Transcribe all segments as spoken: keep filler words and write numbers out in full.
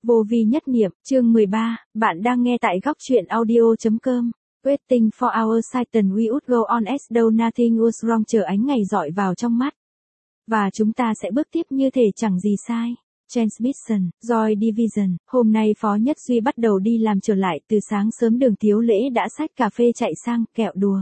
Vô vi nhất niệm, chương mười ba, bạn đang nghe tại góc truyện audio.com. Waiting for our Satan we would go on as though nothing was wrong, chờ ánh ngày dọi vào trong mắt. Và chúng ta sẽ bước tiếp như thể chẳng gì sai. Transmission, Joy Division, hôm nay Phó Nhất Duy bắt đầu đi làm trở lại, từ sáng sớm Đường Tiếu Lễ đã xách cà phê chạy sang, kẹo đùa.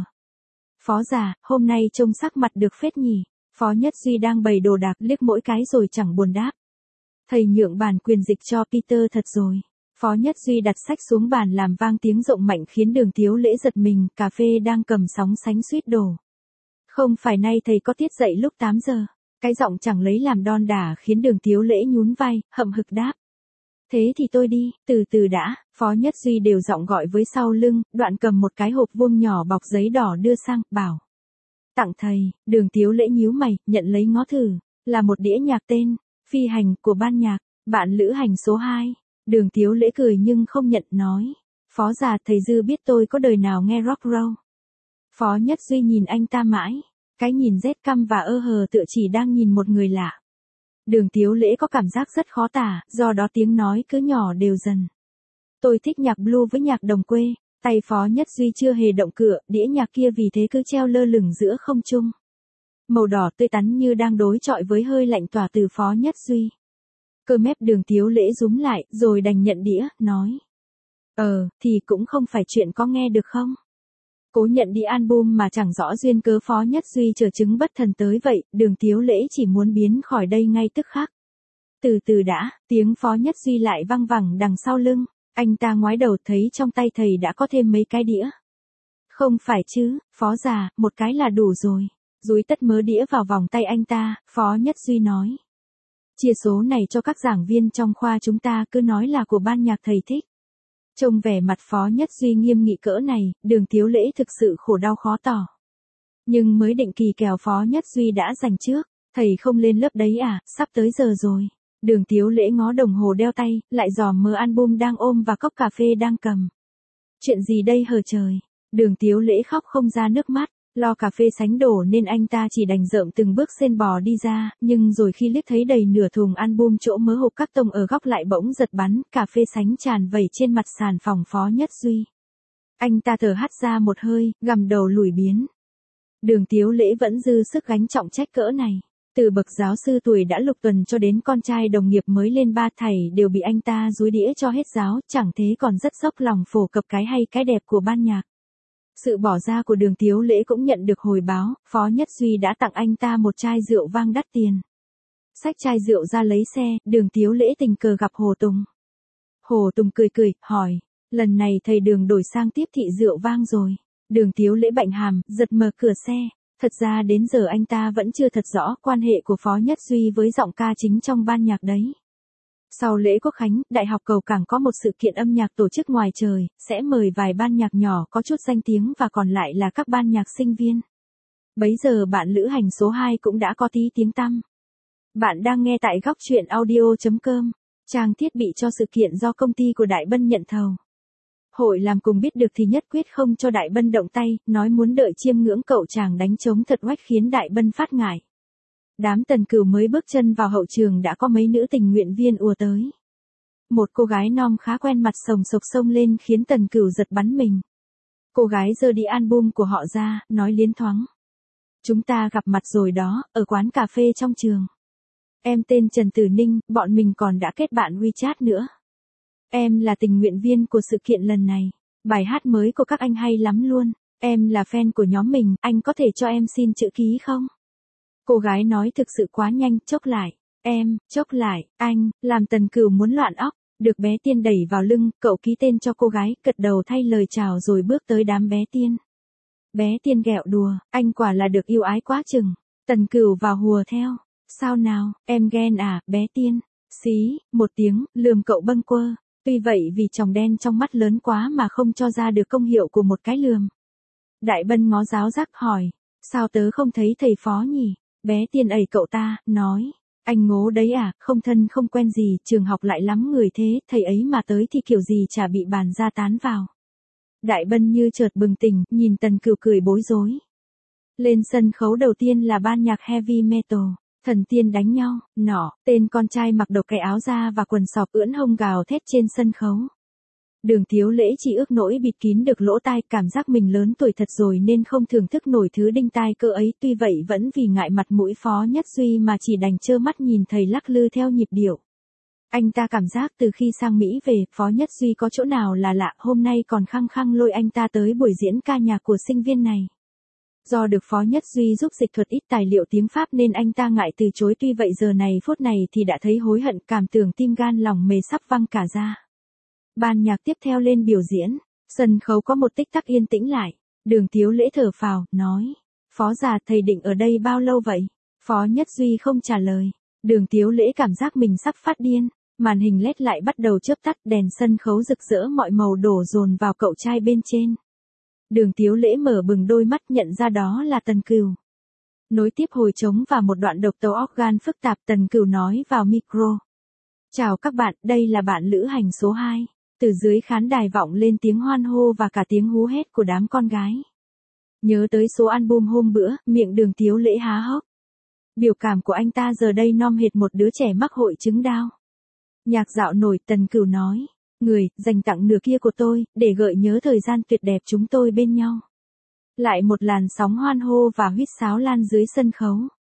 Phó già, hôm nay trông sắc mặt được phết nhỉ. Phó Nhất Duy đang bày đồ đạc, liếc mỗi cái rồi chẳng buồn đáp. Thầy nhượng bản quyền dịch cho Peter thật rồi. Phó Nhất Duy đặt sách xuống bàn làm vang tiếng rộng mạnh khiến Đường Tiếu Lễ giật mình, cà phê đang cầm sóng sánh suýt đổ. Không phải nay thầy có tiết dậy lúc tám giờ. Cái giọng chẳng lấy làm đon đả khiến Đường Tiếu Lễ nhún vai, hậm hực đáp. Thế thì tôi đi, từ từ đã, Phó Nhất Duy đều giọng gọi với sau lưng, đoạn cầm một cái hộp vuông nhỏ bọc giấy đỏ đưa sang, bảo. Tặng thầy. Đường Tiếu Lễ nhíu mày, nhận lấy ngó thử, là một đĩa nhạc tên Phi Hành của ban nhạc, bạn lữ hành số hai. Đường Tiếu Lễ cười nhưng không nhận, nói. Phó già, thầy dư biết tôi có đời nào nghe rock roll. Phó Nhất Duy nhìn anh ta mãi, cái nhìn rét căm và ơ hờ tựa chỉ đang nhìn một người lạ. Đường Tiếu Lễ có cảm giác rất khó tả, do đó tiếng nói cứ nhỏ đều dần. Tôi thích nhạc blue với nhạc đồng quê. Tay Phó Nhất Duy chưa hề động cựa, đĩa nhạc kia vì thế cứ treo lơ lửng giữa không trung. Màu đỏ tươi tắn như đang đối chọi với hơi lạnh tỏa từ Phó Nhất Duy. Cơ mép Đường Tiếu Lễ rúm lại, rồi đành nhận đĩa, nói. Ờ, thì cũng không phải chuyện có nghe được không? Cố nhận đi album mà chẳng rõ duyên cớ Phó Nhất Duy chờ chứng bất thần tới vậy, Đường Tiếu Lễ chỉ muốn biến khỏi đây ngay tức khắc. Từ từ đã, tiếng Phó Nhất Duy lại văng vẳng đằng sau lưng, anh ta ngoái đầu thấy trong tay thầy đã có thêm mấy cái đĩa. Không phải chứ, Phó già, một cái là đủ rồi. Dúi tất mớ đĩa vào vòng tay anh ta, Phó Nhất Duy nói. Chia số này cho các giảng viên trong khoa chúng ta, cứ nói là của ban nhạc thầy thích. Trông vẻ mặt Phó Nhất Duy nghiêm nghị cỡ này, Đường Tiếu Lễ thực sự khổ đau khó tỏ. Nhưng mới định kỳ kèo Phó Nhất Duy đã dành trước, thầy không lên lớp đấy à, sắp tới giờ rồi. Đường Tiếu Lễ ngó đồng hồ đeo tay, lại dò mớ album đang ôm và cốc cà phê đang cầm. Chuyện gì đây hờ trời? Đường Tiếu Lễ khóc không ra nước mắt, lo cà phê sánh đổ nên anh ta chỉ đành rợm từng bước sên bò đi ra, nhưng rồi khi liếc thấy đầy nửa thùng album chỗ mớ hộp các tông ở góc lại bỗng giật bắn, cà phê sánh tràn vẩy trên mặt sàn phòng Phó Nhất Duy. Anh ta thở hắt ra một hơi, gằm đầu lùi biến. Đường Tiếu Lễ vẫn dư sức gánh trọng trách cỡ này. Từ bậc giáo sư tuổi đã lục tuần cho đến con trai đồng nghiệp mới lên ba thảy đều bị anh ta dúi đĩa cho hết giáo, chẳng thế còn rất dốc lòng phổ cập cái hay cái đẹp của ban nhạc. Sự bỏ ra của Đường Tiếu Lễ cũng nhận được hồi báo, Phó Nhất Duy đã tặng anh ta một chai rượu vang đắt tiền. Xách chai rượu ra lấy xe, Đường Tiếu Lễ tình cờ gặp Hồ Tùng. Hồ Tùng cười cười, hỏi, lần này thầy Đường đổi sang tiếp thị rượu vang rồi. Đường Tiếu Lễ bạnh hàm, giật mở cửa xe. Thật ra đến giờ anh ta vẫn chưa thật rõ quan hệ của Phó Nhất Duy với giọng ca chính trong ban nhạc đấy. Sau lễ Quốc Khánh, Đại học Cầu Cảng có một sự kiện âm nhạc tổ chức ngoài trời, sẽ mời vài ban nhạc nhỏ có chút danh tiếng và còn lại là các ban nhạc sinh viên. Bấy giờ bạn lữ hành số hai cũng đã có tí tiếng tăm. Bạn đang nghe tại góc truyện audio.com, trang thiết bị cho sự kiện do công ty của Đại Bân nhận thầu. Hội làm cùng biết được thì nhất quyết không cho Đại Bân động tay, nói muốn đợi chiêm ngưỡng cậu chàng đánh trống thật oách khiến Đại Bân phát ngại. Đám Tần Cửu mới bước chân vào hậu trường đã có mấy nữ tình nguyện viên ùa tới. Một cô gái non khá quen mặt sồng sộc xông lên khiến Tần Cửu giật bắn mình. Cô gái giơ đi album của họ ra, nói liến thoáng. Chúng ta gặp mặt rồi đó, ở quán cà phê trong trường. Em tên Trần Tử Ninh, bọn mình còn đã kết bạn WeChat nữa. Em là tình nguyện viên của sự kiện lần này. Bài hát mới của các anh hay lắm luôn. Em là fan của nhóm mình, anh có thể cho em xin chữ ký không? Cô gái nói thực sự quá nhanh, chốc lại. Em, chốc lại, anh, làm Tần Cửu muốn loạn óc. Được bé Tiên đẩy vào lưng, cậu ký tên cho cô gái, gật đầu thay lời chào rồi bước tới đám bé Tiên. Bé Tiên ghẹo đùa, anh quả là được yêu ái quá chừng. Tần Cửu vào hùa theo. Sao nào, em ghen à, bé Tiên? Xí, một tiếng, lườm cậu bâng quơ. Tuy vậy vì tròng đen trong mắt lớn quá mà không cho ra được công hiệu của một cái lườm. Đại Bân ngó giáo giác hỏi, sao tớ không thấy thầy Phó nhỉ? Bé Tiên ẩy cậu ta, nói, anh ngố đấy à, không thân không quen gì, trường học lại lắm người thế, thầy ấy mà tới thì kiểu gì chả bị bàn ra tán vào. Đại Bân như chợt bừng tỉnh, nhìn Tần Cửu cười bối rối. Lên sân khấu đầu tiên là ban nhạc heavy metal. Thần tiên đánh nhau, nọ, tên con trai mặc độc cái áo da và quần sọc ưỡn hông gào thét trên sân khấu. Đường Tiếu Lễ chỉ ước nỗi bịt kín được lỗ tai, cảm giác mình lớn tuổi thật rồi nên không thưởng thức nổi thứ đinh tai cơ ấy, tuy vậy vẫn vì ngại mặt mũi Phó Nhất Duy mà chỉ đành trơ mắt nhìn thầy lắc lư theo nhịp điệu. Anh ta cảm giác từ khi sang Mỹ về, Phó Nhất Duy có chỗ nào là lạ, hôm nay còn khăng khăng lôi anh ta tới buổi diễn ca nhạc của sinh viên này. Do được Phó Nhất Duy giúp dịch thuật ít tài liệu tiếng Pháp nên anh ta ngại từ chối, tuy vậy giờ này phút này thì đã thấy hối hận, cảm tưởng tim gan lòng mề sắp văng cả ra. Ban nhạc tiếp theo lên biểu diễn, sân khấu có một tích tắc yên tĩnh lại, Đường Tiếu Lễ thở phào, nói, Phó già thầy định ở đây bao lâu vậy? Phó Nhất Duy không trả lời, Đường Tiếu Lễ cảm giác mình sắp phát điên, màn hình led lại bắt đầu chớp tắt, đèn sân khấu rực rỡ mọi màu đổ dồn vào cậu trai bên trên. Đường Tiếu Lễ mở bừng đôi mắt nhận ra đó là Tần Cửu. Nối tiếp hồi trống và một đoạn độc tấu organ phức tạp, Tần Cửu nói vào micro. Chào các bạn, đây là bạn lữ hành số hai. Từ dưới khán đài vọng lên tiếng hoan hô và cả tiếng hú hét của đám con gái. Nhớ tới số album hôm bữa, miệng Đường Tiếu Lễ há hốc. Biểu cảm của anh ta giờ đây nom hệt một đứa trẻ mắc hội chứng đau. Nhạc dạo nổi, Tần Cửu nói, người, dành tặng nửa kia của tôi, để gợi nhớ thời gian tuyệt đẹp chúng tôi bên nhau. Lại một làn sóng hoan hô và huýt sáo lan dưới sân khấu.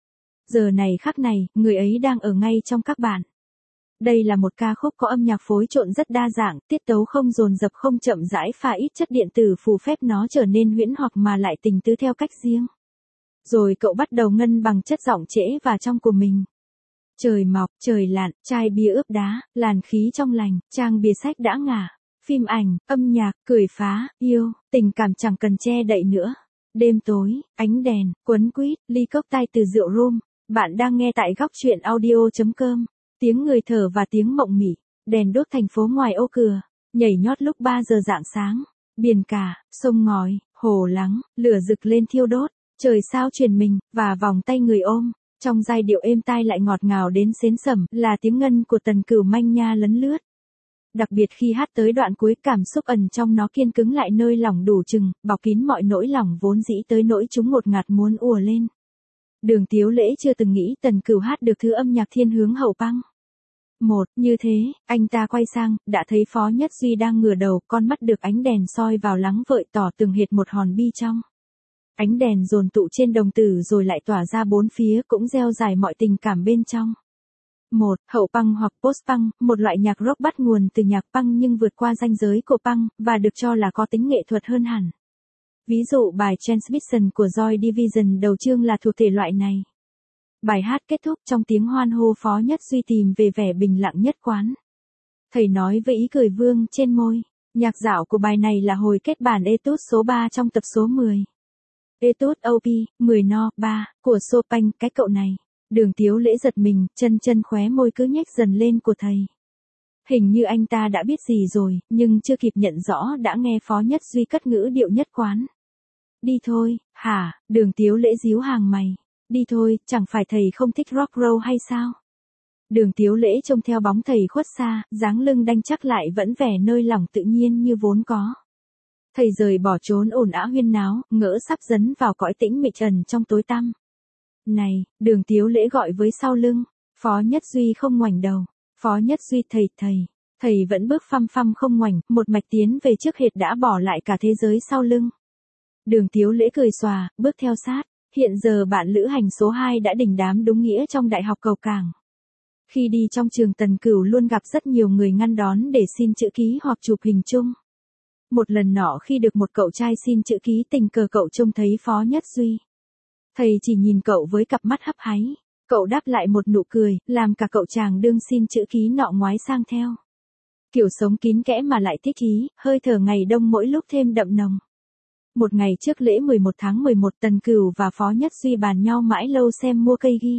Giờ này khắc này, người ấy đang ở ngay trong các bạn. Đây là một ca khúc có âm nhạc phối trộn rất đa dạng, tiết tấu không dồn dập không chậm rãi, pha ít chất điện tử phù phép nó trở nên huyễn hoặc mà lại tình tứ theo cách riêng. Rồi cậu bắt đầu ngân bằng chất giọng trễ và trong của mình. Trời mọc, trời lặn, chai bia ướp đá, làn khí trong lành, trang bìa sách đã ngả, phim ảnh, âm nhạc, cười phá, yêu, tình cảm chẳng cần che đậy nữa. Đêm tối, ánh đèn, quấn quýt, ly cốc tai từ rượu rum. Bạn đang nghe tại góc truyện audio chấm com. Tiếng người thở và tiếng mộng mị, đèn đốt thành phố ngoài ô cửa, nhảy nhót lúc ba giờ rạng sáng, biển cả, sông ngòi, hồ lắng, lửa rực lên thiêu đốt, trời sao truyền mình, và vòng tay người ôm, trong giai điệu êm tai lại ngọt ngào đến xến sẩm, là tiếng ngân của Tần Cửu manh nha lấn lướt. Đặc biệt khi hát tới đoạn cuối, cảm xúc ẩn trong nó kiên cứng lại nơi lòng đủ chừng, bọc kín mọi nỗi lòng vốn dĩ tới nỗi chúng ngột ngạt muốn ùa lên. Đường Tiếu Lễ chưa từng nghĩ Tần Cửu hát được thứ âm nhạc thiên hướng hậu băng. Một, như thế, anh ta quay sang, đã thấy Phó Nhất Duy đang ngửa đầu, con mắt được ánh đèn soi vào lắng vợi tỏ từng hệt một hòn bi trong. Ánh đèn dồn tụ trên đồng tử rồi lại tỏa ra bốn phía, cũng gieo dài mọi tình cảm bên trong. Một, hậu punk hoặc post-punk, một loại nhạc rock bắt nguồn từ nhạc punk nhưng vượt qua ranh giới của punk, và được cho là có tính nghệ thuật hơn hẳn. Ví dụ bài Transmission của Joy Division đầu chương là thuộc thể loại này. Bài hát kết thúc trong tiếng hoan hô, Phó Nhất Duy tìm về vẻ bình lặng nhất quán. Thầy nói với ý cười vương trên môi. Nhạc dạo của bài này là hồi kết bản Etude số ba trong tập số mười. Etude ô pê, mười no, ba, của Chopin, cái cậu này. Đường Tiếu Lễ giật mình, chân chân khóe môi cứ nhếch dần lên của thầy. Hình như anh ta đã biết gì rồi, nhưng chưa kịp nhận rõ đã nghe Phó Nhất Duy cất ngữ điệu nhất quán. Đi thôi, hả? Đường Tiếu Lễ díu hàng mày. Đi thôi, chẳng phải thầy không thích rock roll hay sao? Đường Tiếu Lễ trông theo bóng thầy khuất xa, dáng lưng đanh chắc lại vẫn vẻ nơi lỏng tự nhiên như vốn có. Thầy rời bỏ trốn ồn ào huyên náo, ngỡ sắp dấn vào cõi tĩnh mịch ẩn trong tối tăm. Này, Đường Tiếu Lễ gọi với sau lưng. Phó Nhất Duy không ngoảnh đầu. Phó Nhất Duy, thầy, thầy. Thầy vẫn bước phăm phăm không ngoảnh, một mạch tiến về trước hệt đã bỏ lại cả thế giới sau lưng. Đường Tiếu Lễ cười xòa, bước theo sát. Hiện giờ bạn lữ hành số hai đã đỉnh đám đúng nghĩa trong Đại học Cầu Cảng. Khi đi trong trường, Tần Cửu luôn gặp rất nhiều người ngăn đón để xin chữ ký hoặc chụp hình chung. Một lần nọ khi được một cậu trai xin chữ ký, tình cờ cậu trông thấy Phó Nhất Duy. Thầy chỉ nhìn cậu với cặp mắt hấp háy. Cậu đáp lại một nụ cười, làm cả cậu chàng đương xin chữ ký nọ ngoái sang theo. Kiểu sống kín kẽ mà lại thích ý, hơi thở ngày đông mỗi lúc thêm đậm nồng. Một ngày trước lễ mười một tháng mười một, Tần Cửu và Phó Nhất Duy bàn nhau mãi lâu xem mua cây ghi.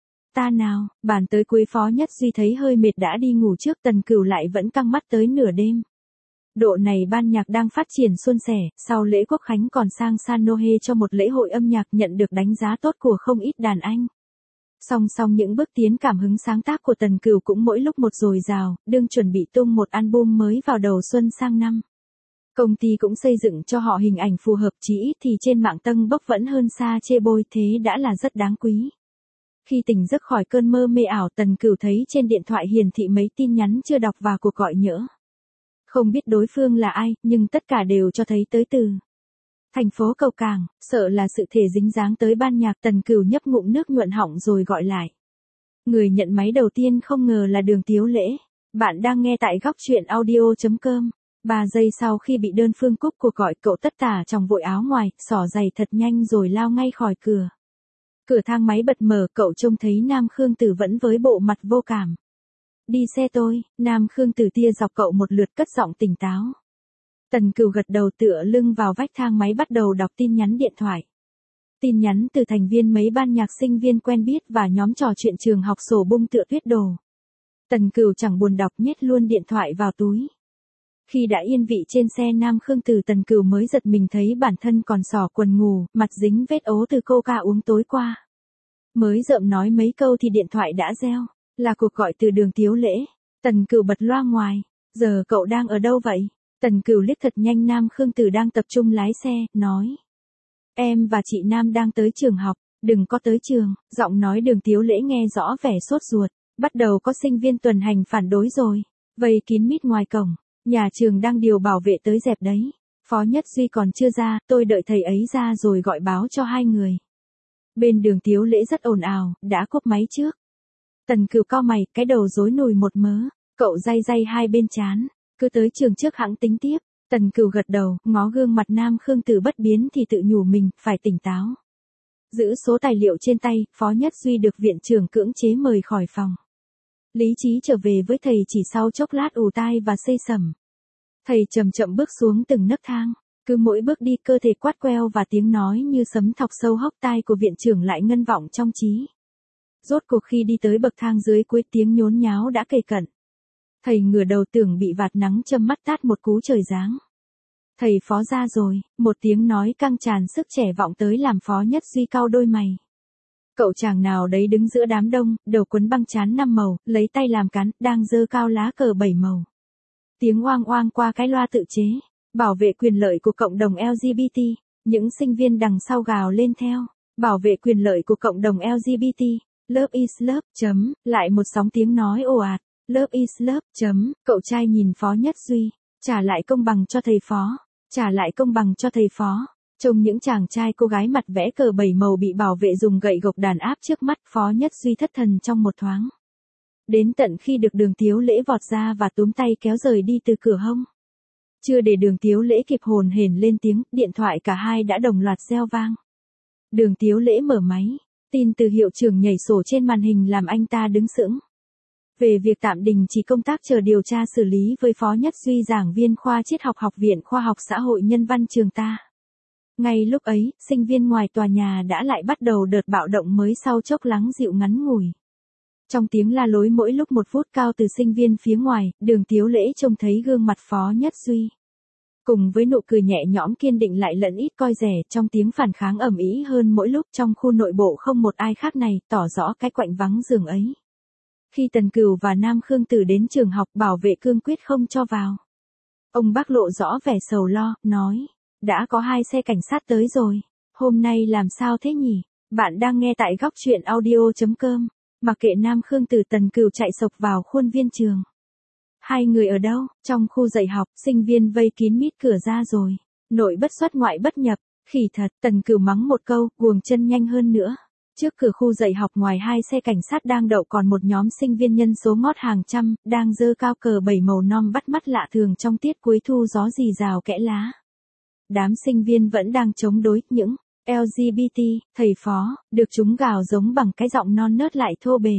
Ta nào, bàn tới cuối Phó Nhất Duy thấy hơi mệt đã đi ngủ trước, Tần Cửu lại vẫn căng mắt tới nửa đêm. Độ này ban nhạc đang phát triển suôn sẻ, sau lễ Quốc Khánh còn sang San Nohe cho một lễ hội âm nhạc nhận được đánh giá tốt của không ít đàn anh. Song song những bước tiến cảm hứng sáng tác của Tần Cửu cũng mỗi lúc một dồi dào, đương chuẩn bị tung một album mới vào đầu xuân sang năm. Công ty cũng xây dựng cho họ hình ảnh phù hợp, chỉ ít thì trên mạng tâng bốc vẫn hơn xa chê bôi, thế đã là rất đáng quý. Khi tỉnh giấc khỏi cơn mơ mê ảo, Tần Cửu thấy trên điện thoại hiển thị mấy tin nhắn chưa đọc và cuộc gọi nhỡ. Không biết đối phương là ai, nhưng tất cả đều cho thấy tới từ thành phố Cầu Cảng, sợ là sự thể dính dáng tới ban nhạc. Tần Cửu nhấp ngụm nước nhuận họng rồi gọi lại. Người nhận máy đầu tiên không ngờ là Đường Tiếu Lễ. Bạn đang nghe tại góc truyện audio chấm com. Ba giây sau khi bị đơn phương cúp cuộc gọi, cậu tất tả trong vội áo ngoài, xỏ giày thật nhanh rồi lao ngay khỏi cửa. Cửa thang máy bật mở, cậu trông thấy Nam Khương Tử vẫn với bộ mặt vô cảm. Đi xe tôi. Nam Khương Tử tia dọc cậu một lượt, cất giọng tỉnh táo. Tần Cửu gật đầu, tựa lưng vào vách thang máy bắt đầu đọc tin nhắn điện thoại. Tin nhắn từ thành viên mấy ban nhạc sinh viên quen biết và nhóm trò chuyện trường học sổ bung tựa tuyết đồ. Tần Cửu chẳng buồn đọc, nhét luôn điện thoại vào túi. Khi đã yên vị trên xe Nam Khương Tử, Tần Cửu mới giật mình thấy bản thân còn xỏ quần ngủ, mặt dính vết ố từ coca uống tối qua. Mới rợm nói mấy câu thì điện thoại đã reo, là cuộc gọi từ Đường Tiếu Lễ. Tần Cửu bật loa ngoài. Giờ cậu đang ở đâu vậy? Tần Cửu liếc thật nhanh Nam Khương Tử đang tập trung lái xe, nói. Em và chị Nam đang tới trường học, đừng có tới trường. Giọng nói Đường Tiếu Lễ nghe rõ vẻ sốt ruột. Bắt đầu có sinh viên tuần hành phản đối rồi. Vây kín mít ngoài cổng. Nhà trường đang điều bảo vệ tới dẹp đấy. Phó Nhất Duy còn chưa ra, tôi đợi thầy ấy ra rồi gọi báo cho hai người. Bên Đường Tiếu Lễ rất ồn ào, đã cúp máy trước. Tần Cửu cau mày, cái đầu rối nùi một mớ. Cậu day day hai bên trán. Cứ tới trường trước hẵng tính tiếp. Tần Cửu gật đầu, ngó gương mặt Nam Khương Tử bất biến thì tự nhủ mình, phải tỉnh táo. Giữ số tài liệu trên tay, Phó Nhất Duy được viện trưởng cưỡng chế mời khỏi phòng. Lý trí trở về với thầy chỉ sau chốc lát ù tai và xây sẩm. Thầy chậm chậm bước xuống từng nấc thang. Cứ mỗi bước đi, cơ thể quát queo và tiếng nói như sấm thọc sâu hốc tai của viện trưởng lại ngân vọng trong trí. Rốt cuộc khi đi tới bậc thang dưới cuối, tiếng nhốn nháo đã kề cận. Thầy ngửa đầu tưởng bị vạt nắng châm mắt tát một cú trời giáng. Thầy Phó ra rồi. Một tiếng nói căng tràn sức trẻ vọng tới làm Phó Nhất Duy cau đôi mày. Cậu chàng nào đấy đứng giữa đám đông, đầu quấn băng trán năm màu, lấy tay làm cán, đang giơ cao lá cờ bảy màu. Tiếng oang oang qua cái loa tự chế. Bảo vệ quyền lợi của cộng đồng lờ giê bê tê. Những sinh viên đằng sau gào lên theo. Bảo vệ quyền lợi của cộng đồng lờ giê bê tê. Love is love. Chấm. Lại một sóng tiếng nói ồ ạt. Love is love. Chấm. Cậu trai nhìn Phó Nhất Duy. Trả lại công bằng cho thầy Phó. Trả lại công bằng cho thầy Phó. Trông những chàng trai cô gái mặt vẽ cờ bảy màu bị bảo vệ dùng gậy gộc đàn áp trước mắt, Phó Nhất Duy thất thần trong một thoáng. Đến tận khi được Đường Tiếu Lễ vọt ra và túm tay kéo rời đi từ cửa hông. Chưa để Đường Tiếu Lễ kịp hồn hển lên tiếng, điện thoại cả hai đã đồng loạt reo vang. Đường Tiếu Lễ mở máy. Tin từ hiệu trưởng nhảy sổ trên màn hình làm anh ta đứng sững. Về việc tạm đình chỉ công tác chờ điều tra xử lý với Phó Nhất Duy, giảng viên khoa triết học Học viện Khoa học Xã hội Nhân văn trường ta. Ngay lúc ấy, sinh viên ngoài tòa nhà đã lại bắt đầu đợt bạo động mới sau chốc lắng dịu ngắn ngủi. Trong tiếng la lối mỗi lúc một phút cao từ sinh viên phía ngoài, Đường Tiếu Lễ trông thấy gương mặt Phó Nhất Duy. Cùng với nụ cười nhẹ nhõm kiên định lại lẫn ít coi rẻ, trong tiếng phản kháng ầm ĩ hơn mỗi lúc trong khu nội bộ không một ai khác này, tỏ rõ cái quạnh vắng giường ấy. Khi Tần Cửu và Nam Khương Tử đến trường học, bảo vệ cương quyết không cho vào. Ông bác lộ rõ vẻ sầu lo, nói. Đã có hai xe cảnh sát tới rồi. Hôm nay làm sao thế nhỉ? Bạn đang nghe tại góc truyện audio chấm com. Mặc kệ Nam Khương Tử, Tần Cửu chạy sộc vào khuôn viên trường. Hai người ở đâu? Trong khu dạy học, sinh viên vây kín mít cửa ra rồi. Nội bất xuất ngoại bất nhập. Khỉ thật, Tần Cửu mắng một câu, guồng chân nhanh hơn nữa. Trước cửa khu dạy học, ngoài hai xe cảnh sát đang đậu còn một nhóm sinh viên nhân số ngót hàng trăm, đang giơ cao cờ bảy màu non bắt mắt lạ thường trong tiết cuối thu gió rì rào kẽ lá. Đám sinh viên vẫn đang chống đối những lờ giê bê tê, thầy Phó, được chúng gào giống bằng cái giọng non nớt lại thô bề.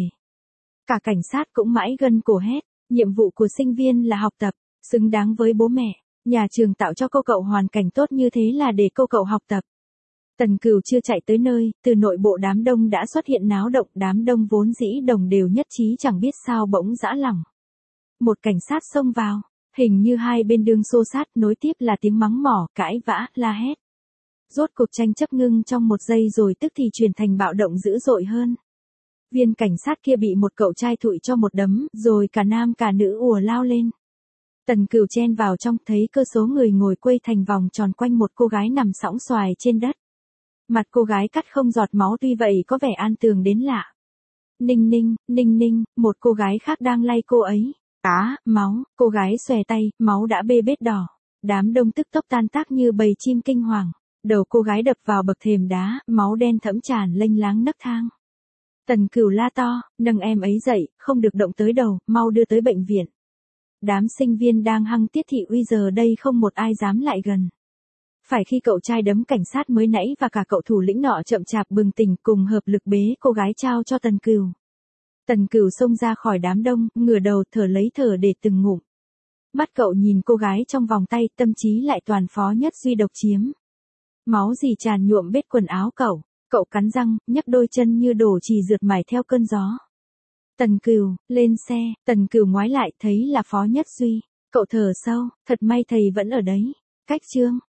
Cả cảnh sát cũng mãi gân cổ hét, nhiệm vụ của sinh viên là học tập, xứng đáng với bố mẹ. Nhà trường tạo cho cô cậu hoàn cảnh tốt như thế là để cô cậu học tập. Tần Cửu chưa chạy tới nơi, từ nội bộ đám đông đã xuất hiện náo động, đám đông vốn dĩ đồng đều nhất trí chẳng biết sao bỗng giã lỏng. Một cảnh sát xông vào. Hình như hai bên đường xô sát, nối tiếp là tiếng mắng mỏ, cãi vã, la hét. Rốt cuộc tranh chấp ngưng trong một giây rồi tức thì chuyển thành bạo động dữ dội hơn. Viên cảnh sát kia bị một cậu trai thụi cho một đấm, rồi cả nam cả nữ ùa lao lên. Tần Cửu chen vào trong, thấy cơ số người ngồi quây thành vòng tròn quanh một cô gái nằm sõng xoài trên đất. Mặt cô gái cắt không giọt máu, tuy vậy có vẻ an tường đến lạ. Ninh ninh, ninh ninh, một cô gái khác đang lay cô ấy. Á, máu, cô gái xòe tay, máu đã bê bết đỏ. Đám đông tức tốc tan tác như bầy chim kinh hoàng. Đầu cô gái đập vào bậc thềm đá, máu đen thẫm tràn lênh láng nấc thang. Tần Cửu la to, nâng em ấy dậy, không được động tới đầu, mau đưa tới bệnh viện. Đám sinh viên đang hăng tiết thị uy giờ đây không một ai dám lại gần. Phải khi cậu trai đấm cảnh sát mới nãy và cả cậu thủ lĩnh nọ chậm chạp bừng tỉnh cùng hợp lực bế cô gái trao cho Tần Cửu. Tần Cửu xông ra khỏi đám đông, ngửa đầu thở lấy thở để từng ngụm. Mắt cậu nhìn cô gái trong vòng tay, tâm trí lại toàn Phó Nhất Duy độc chiếm. Máu gì tràn nhuộm bết quần áo cậu, cậu cắn răng, nhấc đôi chân như đổ chì rượt mải theo cơn gió. Tần Cửu, lên xe, Tần Cửu ngoái lại thấy là Phó Nhất Duy. Cậu thở sâu, thật may thầy vẫn ở đấy. Cách chương